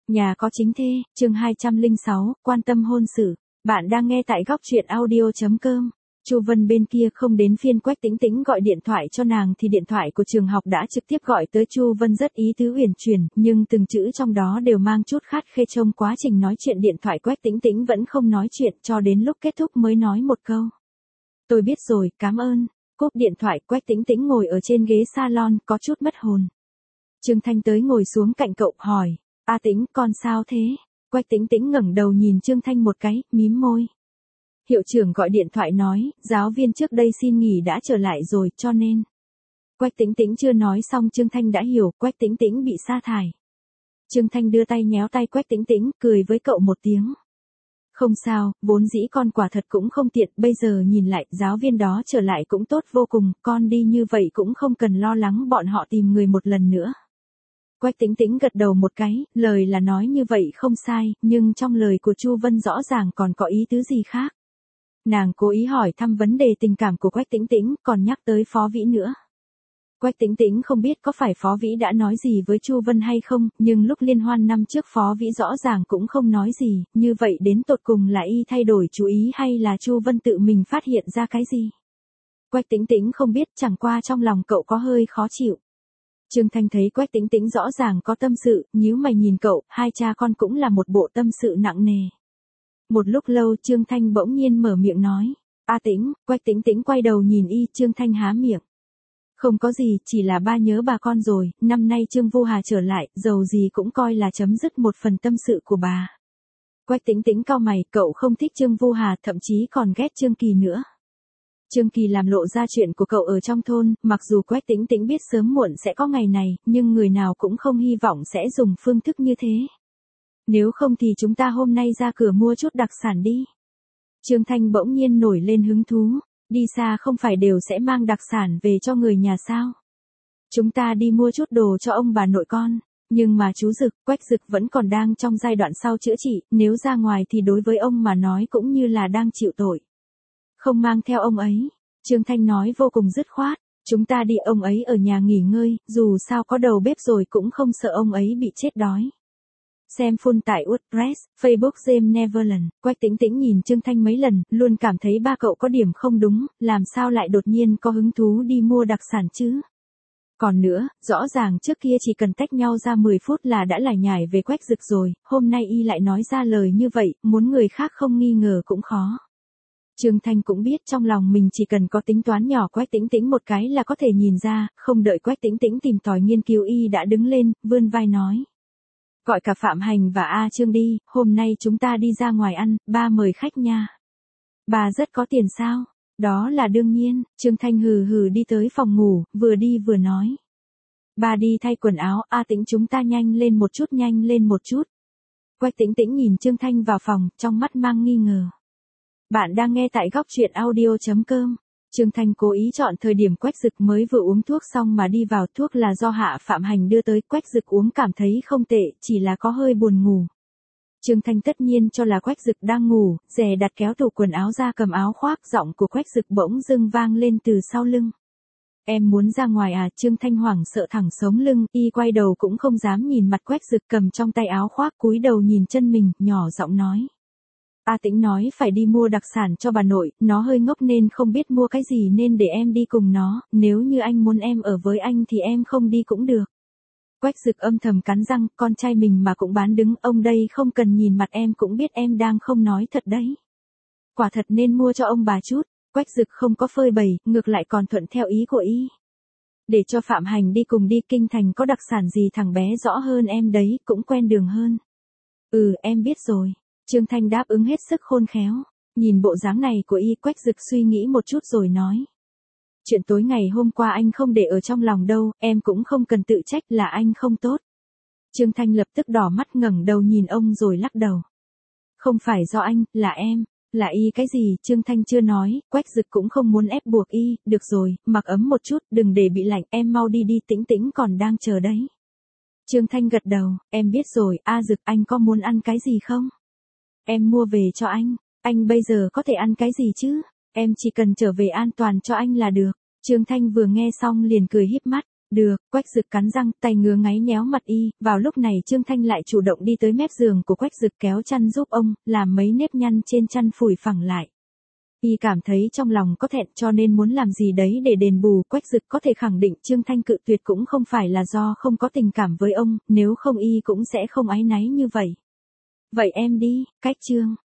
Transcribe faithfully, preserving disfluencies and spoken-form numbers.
Nhà có chính thê, chương hai trăm lẻ sáu, quan tâm hôn sự. Bạn đang nghe tại góc truyện audio chấm com. Chu Vân bên kia không đến phiên Quách Tĩnh Tĩnh gọi điện thoại cho nàng thì điện thoại của trường học đã trực tiếp gọi tới. Chu Vân rất ý tứ uyển chuyển, nhưng từng chữ trong đó đều mang chút khát khê. Trong quá trình nói chuyện điện thoại Quách Tĩnh Tĩnh vẫn không nói chuyện cho đến lúc kết thúc mới nói một câu. Tôi biết rồi, cảm ơn. Cúp điện thoại, Quách Tĩnh Tĩnh ngồi ở trên ghế salon có chút mất hồn. Trương Thanh tới ngồi xuống cạnh cậu hỏi. A Tĩnh, con sao thế? Quách Tĩnh Tĩnh ngẩng đầu nhìn Trương Thanh một cái, mím môi. Hiệu trưởng gọi điện thoại nói, giáo viên trước đây xin nghỉ đã trở lại rồi, cho nên. Quách Tĩnh Tĩnh chưa nói xong Trương Thanh đã hiểu, Quách Tĩnh Tĩnh bị sa thải. Trương Thanh đưa tay nhéo tay Quách Tĩnh Tĩnh, cười với cậu một tiếng. Không sao, vốn dĩ con quả thật cũng không tiện, bây giờ nhìn lại, giáo viên đó trở lại cũng tốt vô cùng, con đi như vậy cũng không cần lo lắng bọn họ tìm người một lần nữa. Quách Tĩnh Tĩnh gật đầu một cái, lời là nói như vậy không sai, nhưng trong lời của Chu Vân rõ ràng còn có ý tứ gì khác. Nàng cố ý hỏi thăm vấn đề tình cảm của Quách Tĩnh Tĩnh, còn nhắc tới Phó Vĩ nữa. Quách Tĩnh Tĩnh không biết có phải Phó Vĩ đã nói gì với Chu Vân hay không, nhưng lúc liên hoan năm trước Phó Vĩ rõ ràng cũng không nói gì, như vậy đến tột cùng là y thay đổi chú ý hay là Chu Vân tự mình phát hiện ra cái gì. Quách Tĩnh Tĩnh không biết, chẳng qua trong lòng cậu có hơi khó chịu. Trương Thanh thấy Quách Tĩnh Tĩnh rõ ràng có tâm sự, nhíu mày nhìn cậu, hai cha con cũng là một bộ tâm sự nặng nề. Một lúc lâu Trương Thanh bỗng nhiên mở miệng nói, A Tĩnh. Quách Tĩnh Tĩnh quay đầu nhìn y, Trương Thanh há miệng. Không có gì, chỉ là ba nhớ bà con rồi, năm nay Trương Vu Hà trở lại, dầu gì cũng coi là chấm dứt một phần tâm sự của bà. Quách Tĩnh Tĩnh cau mày, cậu không thích Trương Vu Hà, thậm chí còn ghét Trương Kỳ nữa. Trương Kỳ làm lộ ra chuyện của cậu ở trong thôn, mặc dù Quách Tĩnh Tĩnh biết sớm muộn sẽ có ngày này, nhưng người nào cũng không hy vọng sẽ dùng phương thức như thế. Nếu không thì chúng ta hôm nay ra cửa mua chút đặc sản đi. Trương Thanh bỗng nhiên nổi lên hứng thú, đi xa không phải đều sẽ mang đặc sản về cho người nhà sao? Chúng ta đi mua chút đồ cho ông bà nội con, nhưng mà chú Dực, Quách Dực vẫn còn đang trong giai đoạn sau chữa trị, nếu ra ngoài thì đối với ông mà nói cũng như là đang chịu tội. Không mang theo ông ấy, Trương Thanh nói vô cùng dứt khoát, chúng ta đi ông ấy ở nhà nghỉ ngơi, dù sao có đầu bếp rồi cũng không sợ ông ấy bị chết đói. Xem full tại WordPress, Facebook James Neverland, Quách Tĩnh Tĩnh nhìn Trương Thanh mấy lần, luôn cảm thấy ba cậu có điểm không đúng, làm sao lại đột nhiên có hứng thú đi mua đặc sản chứ? Còn nữa, rõ ràng trước kia chỉ cần tách nhau ra mười phút là đã lải nhải về Quách Dực rồi, hôm nay y lại nói ra lời như vậy, muốn người khác không nghi ngờ cũng khó. Trương Thanh cũng biết trong lòng mình chỉ cần có tính toán nhỏ Quách Tĩnh Tĩnh một cái là có thể nhìn ra, không đợi Quách Tĩnh Tĩnh tìm tòi nghiên cứu y đã đứng lên, vươn vai nói. Gọi cả Phạm Hành và A Trương đi, hôm nay chúng ta đi ra ngoài ăn, ba mời khách nha. Bà rất có tiền sao? Đó là đương nhiên, Trương Thanh hừ hừ đi tới phòng ngủ, vừa đi vừa nói. Bà đi thay quần áo, A Tĩnh chúng ta nhanh lên một chút nhanh lên một chút. Quách Tĩnh Tĩnh nhìn Trương Thanh vào phòng, trong mắt mang nghi ngờ. Bạn đang nghe tại góc truyện audio chấm com. Trương Thanh cố ý chọn thời điểm Quách Dực mới vừa uống thuốc xong mà đi vào, thuốc là do Hạ Phạm Hành đưa tới, Quách Dực uống cảm thấy không tệ, chỉ là có hơi buồn ngủ. Trương Thanh tất nhiên cho là Quách Dực đang ngủ, dè đặt kéo tủ quần áo ra cầm áo khoác, giọng của Quách Dực bỗng dưng vang lên từ sau lưng. Em muốn ra ngoài à? Trương Thanh hoảng sợ thẳng sống lưng, y quay đầu cũng không dám nhìn mặt Quách Dực cầm trong tay áo khoác, cúi đầu nhìn chân mình, nhỏ giọng nói. A Tĩnh nói phải đi mua đặc sản cho bà nội, nó hơi ngốc nên không biết mua cái gì nên để em đi cùng nó, nếu như anh muốn em ở với anh thì em không đi cũng được. Quách Dực âm thầm cắn răng, con trai mình mà cũng bán đứng, ông đây không cần nhìn mặt em cũng biết em đang không nói thật đấy. Quả thật nên mua cho ông bà chút, Quách Dực không có phơi bày, ngược lại còn thuận theo ý của y. Để cho Phạm Hành đi cùng đi, kinh thành có đặc sản gì thằng bé rõ hơn em đấy, cũng quen đường hơn. Ừ, em biết rồi. Trương Thanh đáp ứng hết sức khôn khéo, nhìn bộ dáng này của y, Quách Dực suy nghĩ một chút rồi nói. Chuyện tối ngày hôm qua anh không để ở trong lòng đâu, em cũng không cần tự trách là anh không tốt. Trương Thanh lập tức đỏ mắt ngẩng đầu nhìn ông rồi lắc đầu. Không phải do anh, là em, là y cái gì? Trương Thanh chưa nói, Quách Dực cũng không muốn ép buộc y, được rồi, mặc ấm một chút, đừng để bị lạnh, em mau đi đi, Tĩnh Tĩnh còn đang chờ đấy. Trương Thanh gật đầu, em biết rồi, A Dực anh có muốn ăn cái gì không? Em mua về cho anh, anh bây giờ có thể ăn cái gì chứ, em chỉ cần trở về an toàn cho anh là được. Trương Thanh vừa nghe xong liền cười híp mắt, Được, Quách Dực cắn răng, tay ngứa ngáy nhéo mặt y, vào lúc này Trương Thanh lại chủ động đi tới mép giường của Quách Dực kéo chăn giúp ông, làm mấy nếp nhăn trên chăn phủi phẳng lại. Y cảm thấy trong lòng có thẹn cho nên muốn làm gì đấy để đền bù. Quách Dực có thể khẳng định Trương Thanh cự tuyệt cũng không phải là do không có tình cảm với ông, nếu không y cũng sẽ không áy náy như vậy. Vậy em đi, cách Trương.